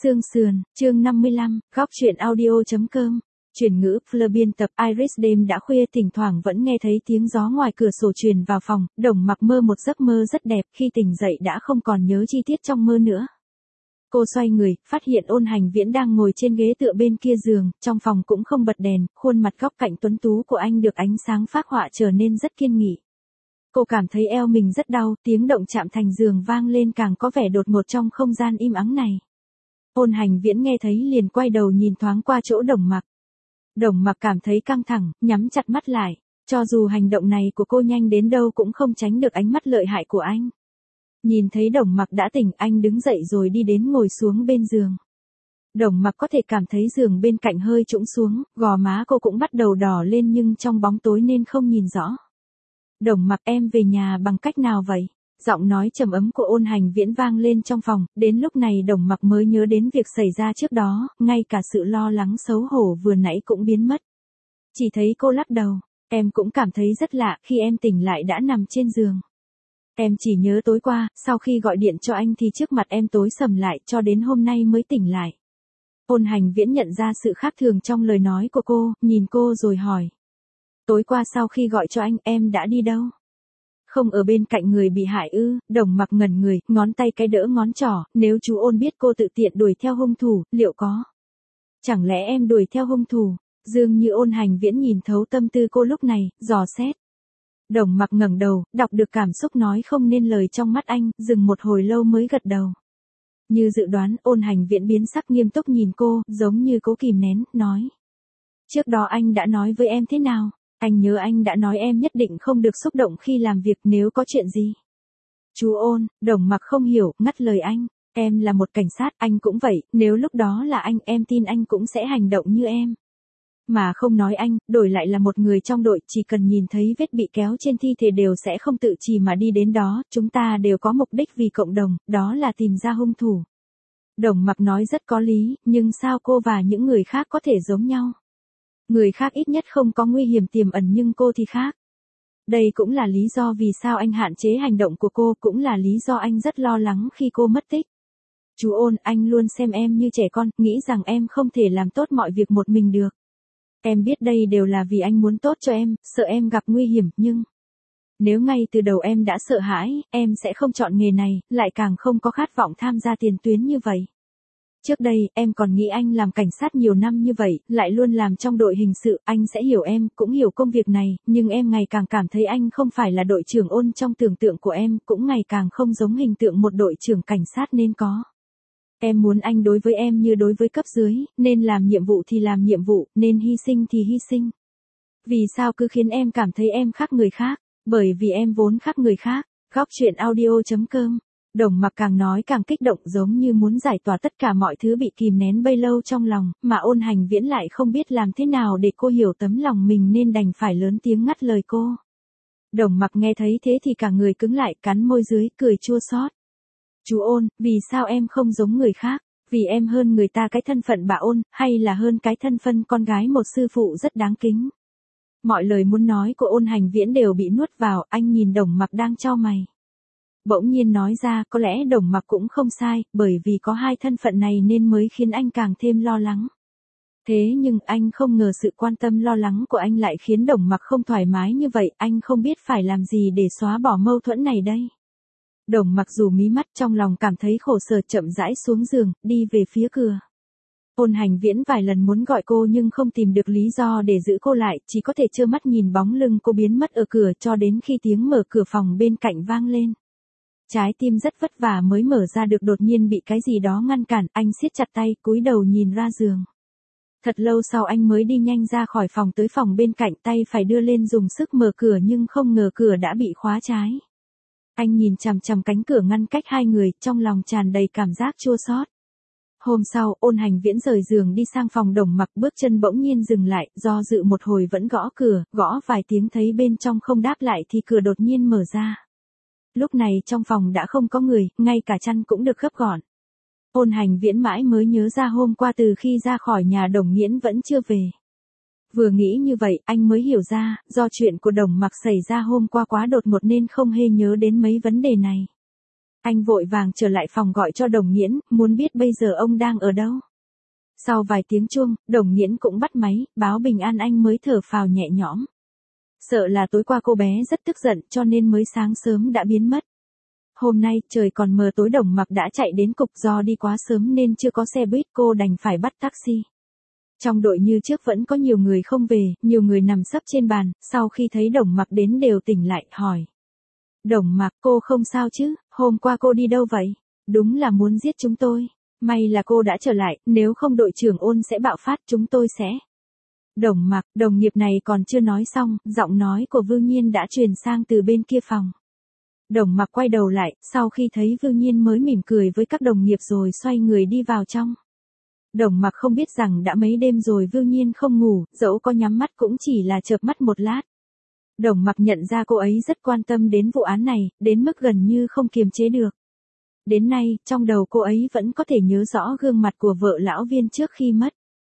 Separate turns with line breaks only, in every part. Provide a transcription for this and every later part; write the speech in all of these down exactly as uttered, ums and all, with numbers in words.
Xương sườn, chương năm mươi lăm, góc truyện audio.com. Chuyển ngữ, Fleur biên tập Iris đêm đã khuya thỉnh thoảng vẫn nghe thấy tiếng gió ngoài cửa sổ truyền vào phòng, Đồng Mặc mơ một giấc mơ rất đẹp, khi tỉnh dậy đã không còn nhớ chi tiết trong mơ nữa. Cô xoay người, phát hiện Ôn Hành Viễn đang ngồi trên ghế tựa bên kia giường, trong phòng cũng không bật đèn, khuôn mặt góc cạnh tuấn tú của anh được ánh sáng phác họa trở nên rất kiên nghị. Cô cảm thấy eo mình rất đau, tiếng động chạm thành giường vang lên càng có vẻ đột ngột trong không gian im ắng này. Ôn Hành Viễn nghe thấy liền quay đầu nhìn thoáng qua chỗ Đồng Mặc. Đồng Mặc cảm thấy căng thẳng, nhắm chặt mắt lại, cho dù hành động này của cô nhanh đến đâu cũng không tránh được ánh mắt lợi hại của anh. Nhìn thấy Đồng Mặc đã tỉnh, anh đứng dậy rồi đi đến ngồi xuống bên giường. Đồng Mặc có thể cảm thấy giường bên cạnh hơi trũng xuống, gò má cô cũng bắt đầu đỏ lên nhưng trong bóng tối nên không nhìn rõ. Đồng Mặc, em về nhà bằng cách nào vậy? Giọng nói trầm ấm của Ôn Hành Viễn vang lên trong phòng, đến lúc này Đồng Mặc mới nhớ đến việc xảy ra trước đó, ngay cả sự lo lắng xấu hổ vừa nãy cũng biến mất. Chỉ thấy cô lắc đầu, em cũng cảm thấy rất lạ, khi em tỉnh lại đã nằm trên giường. Em chỉ nhớ tối qua, sau khi gọi điện cho anh thì trước mặt em tối sầm lại, cho đến hôm nay mới tỉnh lại. Ôn Hành Viễn nhận ra sự khác thường trong lời nói của cô, nhìn cô rồi hỏi. Tối qua sau khi gọi cho anh, em đã đi đâu? Không ở bên cạnh người bị hại ư? Đồng Mặc ngẩn người, ngón tay cái đỡ ngón trỏ, nếu chú Ôn biết cô tự tiện đuổi theo hung thủ, liệu có? Chẳng lẽ em đuổi theo hung thủ? Dường như Ôn Hành Viễn nhìn thấu tâm tư cô lúc này, dò xét. Đồng Mặc ngẩng đầu, đọc được cảm xúc nói không nên lời trong mắt anh, dừng một hồi lâu mới gật đầu. Như dự đoán, Ôn Hành Viễn biến sắc nghiêm túc nhìn cô, giống như cố kìm nén, nói. Trước đó anh đã nói với em thế nào? Anh nhớ anh đã nói em nhất định không được xúc động khi làm việc nếu có chuyện gì. Chú Ôn, Đồng Mặc không hiểu, ngắt lời anh. Em là một cảnh sát, anh cũng vậy, nếu lúc đó là anh, em tin anh cũng sẽ hành động như em. Mà không nói anh, đổi lại là một người trong đội, chỉ cần nhìn thấy vết bị kéo trên thi thể đều sẽ không tự chỉ mà đi đến đó, chúng ta đều có mục đích vì cộng đồng, đó là tìm ra hung thủ. Đồng Mặc nói rất có lý, nhưng sao cô và những người khác có thể giống nhau? Người khác ít nhất không có nguy hiểm tiềm ẩn nhưng cô thì khác. Đây cũng là lý do vì sao anh hạn chế hành động của cô, cũng là lý do anh rất lo lắng khi cô mất tích. Chú Ôn, anh luôn xem em như trẻ con, nghĩ rằng em không thể làm tốt mọi việc một mình được. Em biết đây đều là vì anh muốn tốt cho em, sợ em gặp nguy hiểm, nhưng... Nếu ngay từ đầu em đã sợ hãi, em sẽ không chọn nghề này, lại càng không có khát vọng tham gia tiền tuyến như vậy. Trước đây, em còn nghĩ anh làm cảnh sát nhiều năm như vậy, lại luôn làm trong đội hình sự, anh sẽ hiểu em, cũng hiểu công việc này, nhưng em ngày càng cảm thấy anh không phải là đội trưởng Ôn trong tưởng tượng của em, cũng ngày càng không giống hình tượng một đội trưởng cảnh sát nên có. Em muốn anh đối với em như đối với cấp dưới, nên làm nhiệm vụ thì làm nhiệm vụ, nên hy sinh thì hy sinh. Vì sao cứ khiến em cảm thấy em khác người khác? Bởi vì em vốn khác người khác. Góc truyện audio.com. Đồng Mặc càng nói càng kích động, giống như muốn giải tỏa tất cả mọi thứ bị kìm nén bấy lâu trong lòng, mà Ôn Hành Viễn lại không biết làm thế nào để cô hiểu tấm lòng mình nên đành phải lớn tiếng ngắt lời cô. Đồng Mặc nghe thấy thế thì cả người cứng lại, cắn môi dưới, cười chua xót. Chú Ôn, vì sao em không giống người khác? Vì em hơn người ta cái thân phận bà Ôn, hay là hơn cái thân phận con gái một sư phụ rất đáng kính? Mọi lời muốn nói của Ôn Hành Viễn đều bị nuốt vào, anh nhìn Đồng Mặc đang chau mày. Bỗng nhiên nói ra, có lẽ Đồng Mặc cũng không sai, bởi vì có hai thân phận này nên mới khiến anh càng thêm lo lắng. Thế nhưng anh không ngờ sự quan tâm lo lắng của anh lại khiến Đồng Mặc không thoải mái như vậy, anh không biết phải làm gì để xóa bỏ mâu thuẫn này đây. Đồng Mặc dù mí mắt trong lòng cảm thấy khổ sở, chậm rãi xuống giường, đi về phía cửa. Ôn Hành Viễn vài lần muốn gọi cô nhưng không tìm được lý do để giữ cô lại, chỉ có thể trơ mắt nhìn bóng lưng cô biến mất ở cửa cho đến khi tiếng mở cửa phòng bên cạnh vang lên. Trái tim rất vất vả mới mở ra được đột nhiên bị cái gì đó ngăn cản, anh siết chặt tay, cúi đầu nhìn ra giường. Thật lâu sau anh mới đi nhanh ra khỏi phòng tới phòng bên cạnh, tay phải đưa lên dùng sức mở cửa nhưng không ngờ cửa đã bị khóa trái. Anh nhìn chằm chằm cánh cửa ngăn cách hai người, trong lòng tràn đầy cảm giác chua xót. Hôm sau, Ôn Hành Viễn rời giường đi sang phòng Đồng Mặc, bước chân bỗng nhiên dừng lại, do dự một hồi vẫn gõ cửa, gõ vài tiếng thấy bên trong không đáp lại thì cửa đột nhiên mở ra. Lúc này trong phòng đã không có người, ngay cả chăn cũng được gấp gọn. Ôn Hành Viễn mãi mới nhớ ra hôm qua từ khi ra khỏi nhà Đồng Nghiễn vẫn chưa về. Vừa nghĩ như vậy, anh mới hiểu ra, do chuyện của Đồng Mặc xảy ra hôm qua quá đột ngột nên không hề nhớ đến mấy vấn đề này. Anh vội vàng trở lại phòng gọi cho Đồng Nghiễn, muốn biết bây giờ ông đang ở đâu. Sau vài tiếng chuông, Đồng Nghiễn cũng bắt máy, báo bình an anh mới thở phào nhẹ nhõm. Sợ là tối qua cô bé rất tức giận cho nên mới sáng sớm đã biến mất. Hôm nay trời còn mờ tối Đồng Mặc đã chạy đến cục, do đi quá sớm nên chưa có xe buýt, cô đành phải bắt taxi. Trong đội như trước vẫn có nhiều người không về, nhiều người nằm sấp trên bàn, sau khi thấy Đồng Mặc đến đều tỉnh lại, hỏi. Đồng Mặc, cô không sao chứ, hôm qua cô đi đâu vậy? Đúng là muốn giết chúng tôi. May là cô đã trở lại, nếu không đội trưởng Ôn sẽ bạo phát, chúng tôi sẽ. Đồng Mặc, đồng nghiệp này còn chưa nói xong, giọng nói của Vưu Nhiên đã truyền sang từ bên kia phòng. Đồng Mặc quay đầu lại, sau khi thấy Vưu Nhiên mới mỉm cười với các đồng nghiệp rồi xoay người đi vào trong. Đồng Mặc không biết rằng đã mấy đêm rồi Vưu Nhiên không ngủ, dẫu có nhắm mắt cũng chỉ là chợp mắt một lát. Đồng Mặc nhận ra cô ấy rất quan tâm đến vụ án này, đến mức gần như không kiềm chế được. Đến nay, trong đầu cô ấy vẫn có thể nhớ rõ gương mặt của vợ lão Viên trước khi mất.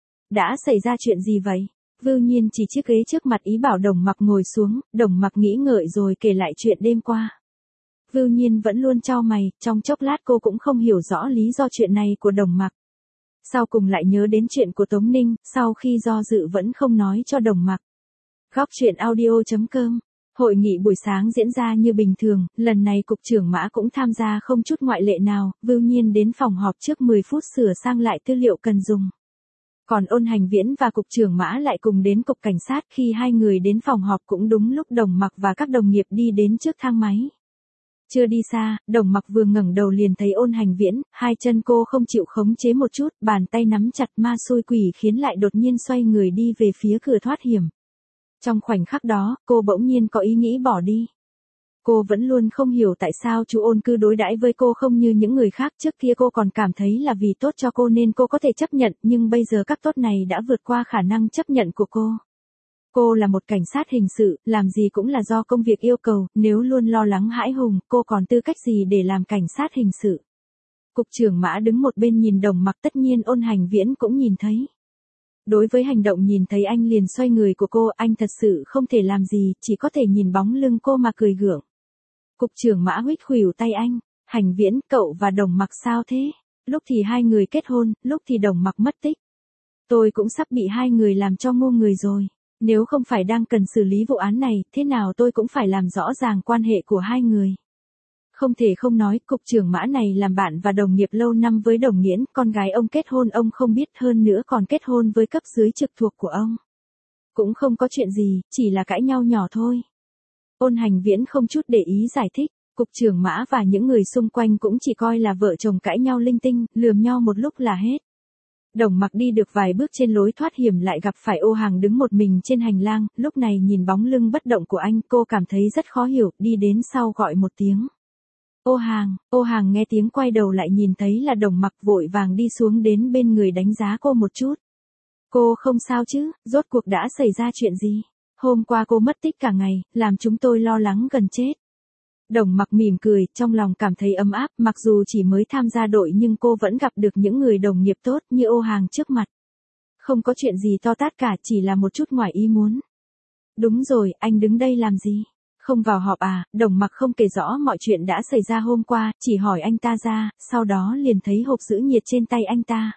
Đã xảy ra chuyện gì vậy? Vưu Nhiên chỉ chiếc ghế trước mặt ý bảo Đồng Mặc ngồi xuống, Đồng Mặc nghĩ ngợi rồi kể lại chuyện đêm qua. Vưu Nhiên vẫn luôn chau mày, trong chốc lát cô cũng không hiểu rõ lý do chuyện này của Đồng Mặc. Sau cùng lại nhớ đến chuyện của Tống Ninh, sau khi do dự vẫn không nói cho Đồng Mặc. Góc truyện audio chấm com. Hội nghị buổi sáng diễn ra như bình thường, lần này cục trưởng Mã cũng tham gia không chút ngoại lệ nào, Vưu Nhiên đến phòng họp trước mười phút sửa sang lại tư liệu cần dùng. Còn Ôn Hành Viễn và cục trưởng Mã lại cùng đến cục cảnh sát, khi hai người đến phòng họp cũng đúng lúc Đồng Mặc và các đồng nghiệp đi đến trước thang máy. Chưa đi xa, Đồng Mặc vừa ngẩng đầu liền thấy Ôn Hành Viễn, hai chân cô không chịu khống chế một chút, bàn tay nắm chặt ma xui quỷ khiến lại đột nhiên xoay người đi về phía cửa thoát hiểm. Trong khoảnh khắc đó, cô bỗng nhiên có ý nghĩ bỏ đi. Cô vẫn luôn không hiểu tại sao chú Ôn cứ đối đãi với cô không như những người khác, trước kia cô còn cảm thấy là vì tốt cho cô nên cô có thể chấp nhận, nhưng bây giờ các tốt này đã vượt qua khả năng chấp nhận của cô. Cô là một cảnh sát hình sự, làm gì cũng là do công việc yêu cầu, nếu luôn lo lắng hãi hùng, cô còn tư cách gì để làm cảnh sát hình sự. Cục trưởng Mã đứng một bên nhìn Đồng Mặc, tất nhiên Ôn Hành Viễn cũng nhìn thấy. Đối với hành động nhìn thấy anh liền xoay người của cô, anh thật sự không thể làm gì, chỉ có thể nhìn bóng lưng cô mà cười gượng. Cục trưởng Mã huýt khuỷu tay anh, Hành Viễn, cậu và Đồng Mặc sao thế? Lúc thì hai người kết hôn, lúc thì Đồng Mặc mất tích. Tôi cũng sắp bị hai người làm cho ngu người rồi. Nếu không phải đang cần xử lý vụ án này, thế nào tôi cũng phải làm rõ ràng quan hệ của hai người. Không thể không nói, cục trưởng Mã này làm bạn và đồng nghiệp lâu năm với Đồng Nghiễn, con gái ông kết hôn ông không biết, hơn nữa còn kết hôn với cấp dưới trực thuộc của ông. Cũng không có chuyện gì, chỉ là cãi nhau nhỏ thôi. Ôn Hành Viễn không chút để ý giải thích, cục trưởng Mã và những người xung quanh cũng chỉ coi là vợ chồng cãi nhau linh tinh, lườm nhau một lúc là hết. Đồng Mặc đi được vài bước trên lối thoát hiểm lại gặp phải Ô Hàng đứng một mình trên hành lang, lúc này nhìn bóng lưng bất động của anh, cô cảm thấy rất khó hiểu, đi đến sau gọi một tiếng. Ô Hàng, Ô Hàng nghe tiếng quay đầu lại nhìn thấy là Đồng Mặc, vội vàng đi xuống đến bên người đánh giá cô một chút. Cô không sao chứ, rốt cuộc đã xảy ra chuyện gì? Hôm qua cô mất tích cả ngày, làm chúng tôi lo lắng gần chết. Đồng Mặc mỉm cười, trong lòng cảm thấy ấm áp, mặc dù chỉ mới tham gia đội nhưng cô vẫn gặp được những người đồng nghiệp tốt như Ô Hàng trước mặt. Không có chuyện gì to tát cả, chỉ là một chút ngoài ý muốn. Đúng rồi, anh đứng đây làm gì? Không vào họp à? Đồng Mặc không kể rõ mọi chuyện đã xảy ra hôm qua, chỉ hỏi anh ta ra, sau đó liền thấy hộp giữ nhiệt trên tay anh ta.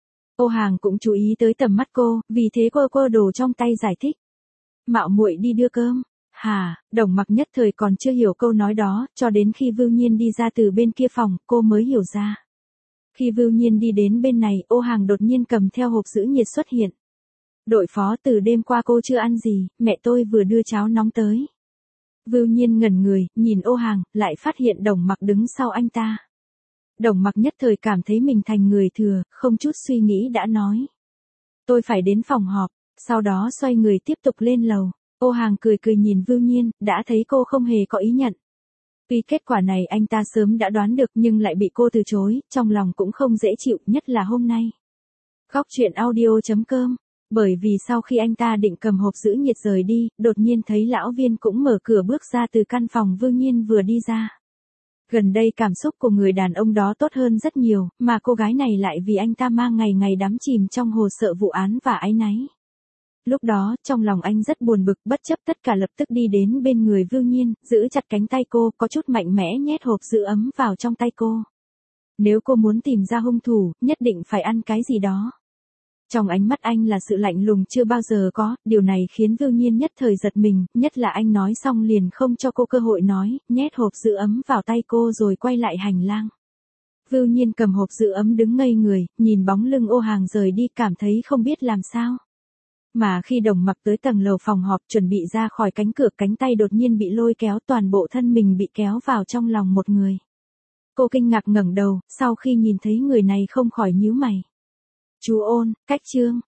Ô Hàng cũng chú ý tới tầm mắt cô, vì thế quơ quơ đồ trong tay giải thích. Mạo muội đi đưa cơm. Hà, Đồng Mặc nhất thời còn chưa hiểu câu nói đó, cho đến khi Vưu Nhiên đi ra từ bên kia phòng, cô mới hiểu ra. Khi Vưu Nhiên đi đến bên này, Ô Hàng đột nhiên cầm theo hộp giữ nhiệt xuất hiện. Đội phó, từ đêm qua cô chưa ăn gì, mẹ tôi vừa đưa cháo nóng tới. Vưu Nhiên ngẩn người, nhìn Ô Hàng, lại phát hiện Đồng Mặc đứng sau anh ta. Đồng Mặc nhất thời cảm thấy mình thành người thừa, không chút suy nghĩ đã nói. Tôi phải đến phòng họp, sau đó xoay người tiếp tục lên lầu. Ô Hàng cười cười nhìn Vưu Nhiên, đã thấy cô không hề có ý nhận. Tuy kết quả này anh ta sớm đã đoán được nhưng lại bị cô từ chối, trong lòng cũng không dễ chịu, nhất là hôm nay. Góc truyện audio chấm com. Bởi vì sau khi anh ta định cầm hộp giữ nhiệt rời đi, đột nhiên thấy lão Viên cũng mở cửa bước ra từ căn phòng Vưu Nhiên vừa đi ra. Gần đây cảm xúc của người đàn ông đó tốt hơn rất nhiều, mà cô gái này lại vì anh ta mang ngày ngày đắm chìm trong hồ sợ vụ án và áy náy. Lúc đó, trong lòng anh rất buồn bực, bất chấp tất cả lập tức đi đến bên người Vưu Nhiên, giữ chặt cánh tay cô, có chút mạnh mẽ nhét hộp giữ ấm vào trong tay cô. Nếu cô muốn tìm ra hung thủ, nhất định phải ăn cái gì đó. Trong ánh mắt anh là sự lạnh lùng chưa bao giờ có, điều này khiến Vưu Nhiên nhất thời giật mình, nhất là anh nói xong liền không cho cô cơ hội nói, nhét hộp giữ ấm vào tay cô rồi quay lại hành lang. Vưu Nhiên cầm hộp giữ ấm đứng ngây người, nhìn bóng lưng Ô Hàng rời đi cảm thấy không biết làm sao. Mà khi Đồng Mặc tới tầng lầu phòng họp chuẩn bị ra khỏi cánh cửa, cánh tay đột nhiên bị lôi kéo, toàn bộ thân mình bị kéo vào trong lòng một người. Cô kinh ngạc ngẩng đầu, sau khi nhìn thấy người này không khỏi nhíu mày. Chú Ôn, Cách Trương.